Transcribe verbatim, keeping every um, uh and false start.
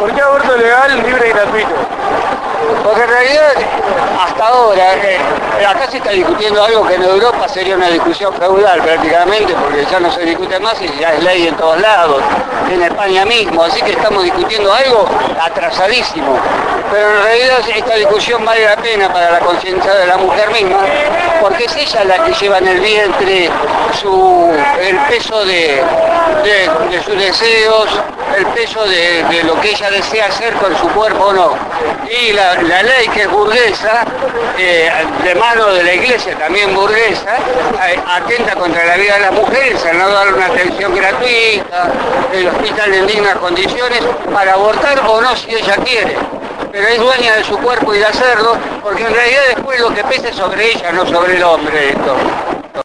¿Por qué aborto legal, libre y gratuito? Porque en realidad, hasta ahora, eh, acá se está discutiendo algo que en Europa sería una discusión feudal prácticamente, porque ya no se discute más y ya es ley en todos lados, en España mismo, así que estamos discutiendo algo atrasadísimo. Pero en realidad esta discusión vale la pena para la conciencia de la mujer misma, porque es ella la que lleva en el vientre su, el peso de, de, de sus deseos, el peso de, de lo que ella desea hacer con su cuerpo o no. Y la, la ley que es burguesa, eh, de mano de la iglesia también burguesa, eh, atenta contra la vida de las mujeres al no dar una atención gratuita, el hospital en dignas condiciones, para abortar o no si ella quiere. Pero es dueña de su cuerpo y de hacerlo, porque en realidad después lo que pesa es sobre ella, no sobre el hombre esto.